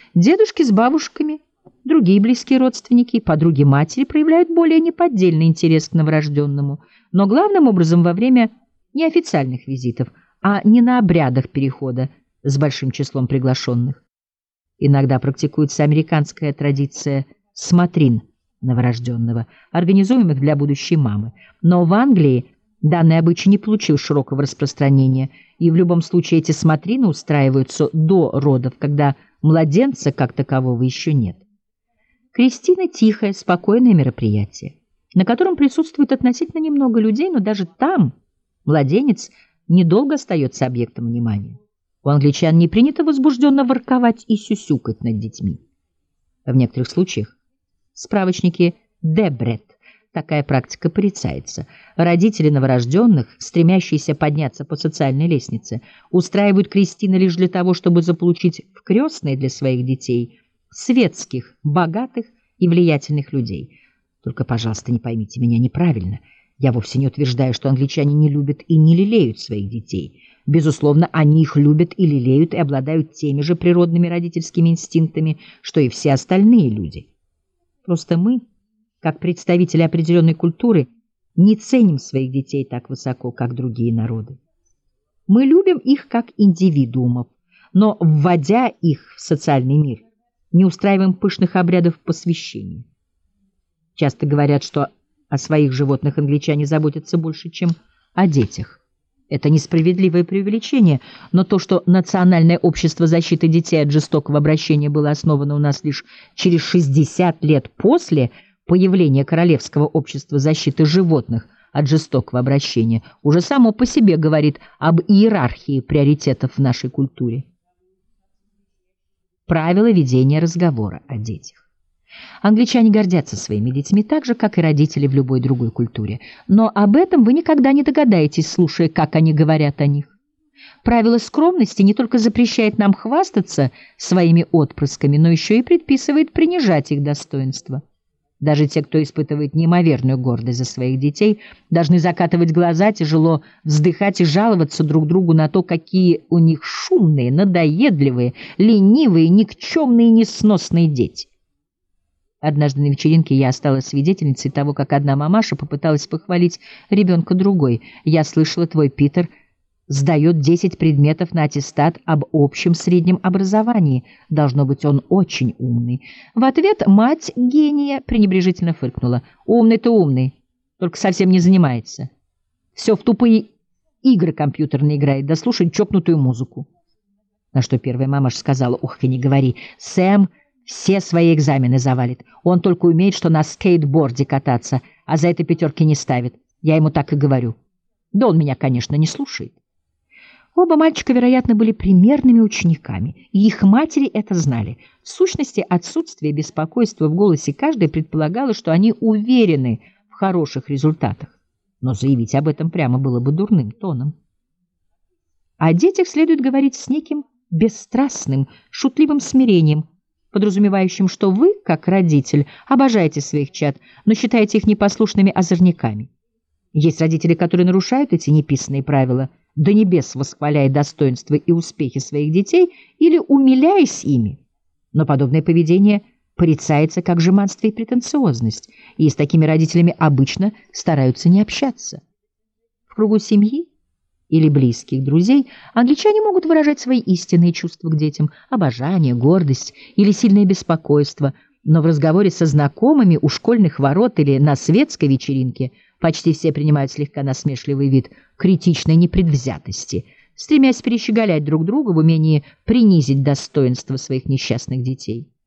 Дедушки с бабушками, другие близкие родственники и подруги матери проявляют более неподдельный интерес к новорожденному, но главным образом во время неофициальных визитов, а не на обрядах перехода с большим числом приглашенных. Иногда практикуется американская традиция смотрин новорожденного, организуемых для будущей мамы. Но в Англии данный обычай не получил широкого распространения, и в любом случае эти смотрины устраиваются до родов, когда младенца как такового еще нет. Крестины — тихое, спокойное мероприятие, на котором присутствует относительно немного людей, но даже там младенец недолго остается объектом внимания. У англичан не принято возбужденно ворковать и сюсюкать над детьми. В некоторых случаях в справочнике Дебрет такая практика порицается. Родители новорожденных, стремящиеся подняться по социальной лестнице, устраивают крестины лишь для того, чтобы заполучить в крестные для своих детей светских, богатых и влиятельных людей. Только, пожалуйста, не поймите меня неправильно. Я вовсе не утверждаю, что англичане не любят и не лелеют своих детей. Безусловно, они их любят и лелеют и обладают теми же природными родительскими инстинктами, что и все остальные люди. Просто мы, как представители определенной культуры, не ценим своих детей так высоко, как другие народы. Мы любим их как индивидуумов, но, вводя их в социальный мир, не устраиваем пышных обрядов посвящения. Часто говорят, что о своих животных англичане заботятся больше, чем о детях. Это несправедливое преувеличение, но то, что Национальное общество защиты детей от жестокого обращения было основано у нас лишь через 60 лет после появления Королевского общества защиты животных от жестокого обращения, уже само по себе говорит об иерархии приоритетов в нашей культуре. Правила ведения разговора о детях. Англичане гордятся своими детьми так же, как и родители в любой другой культуре. Но об этом вы никогда не догадаетесь, слушая, как они говорят о них. Правило скромности не только запрещает нам хвастаться своими отпрысками, но еще и предписывает принижать их достоинство. Даже те, кто испытывает неимоверную гордость за своих детей, должны закатывать глаза, тяжело вздыхать и жаловаться друг другу на то, какие у них шумные, надоедливые, ленивые, никчемные и несносные дети. Однажды на вечеринке я осталась свидетельницей того, как одна мамаша попыталась похвалить ребенка другой. «Я слышала, твой Питер сдает 10 предметов на аттестат об общем среднем образовании. Должно быть, он очень умный». В ответ мать гения пренебрежительно фыркнула. «Умный-то умный, только совсем не занимается. Все в тупые игры компьютерные играет, да слушает чокнутую музыку». На что первая мамаша сказала: «Ох, и не говори, Сэм все свои экзамены завалит. Он только умеет, что на скейтборде кататься, а за это пятерки не ставит. Я ему так и говорю. Да он меня, конечно, не слушает». Оба мальчика, вероятно, были примерными учениками, и их матери это знали. В сущности, отсутствие беспокойства в голосе каждой предполагало, что они уверены в хороших результатах. Но заявить об этом прямо было бы дурным тоном. О детях следует говорить с неким бесстрастным, шутливым смирением, подразумевающим, что вы, как родитель, обожаете своих чад, но считаете их непослушными озорниками. Есть родители, которые нарушают эти неписанные правила, до небес восхваляя достоинства и успехи своих детей или умиляясь ими. Но подобное поведение порицается как жеманство и претенциозность, и с такими родителями обычно стараются не общаться. В кругу семьи или близких друзей англичане могут выражать свои истинные чувства к детям, обожание, гордость или сильное беспокойство, но в разговоре со знакомыми у школьных ворот или на светской вечеринке почти все принимают слегка насмешливый вид критичной непредвзятости, стремясь перещеголять друг друга в умении принизить достоинство своих несчастных детей.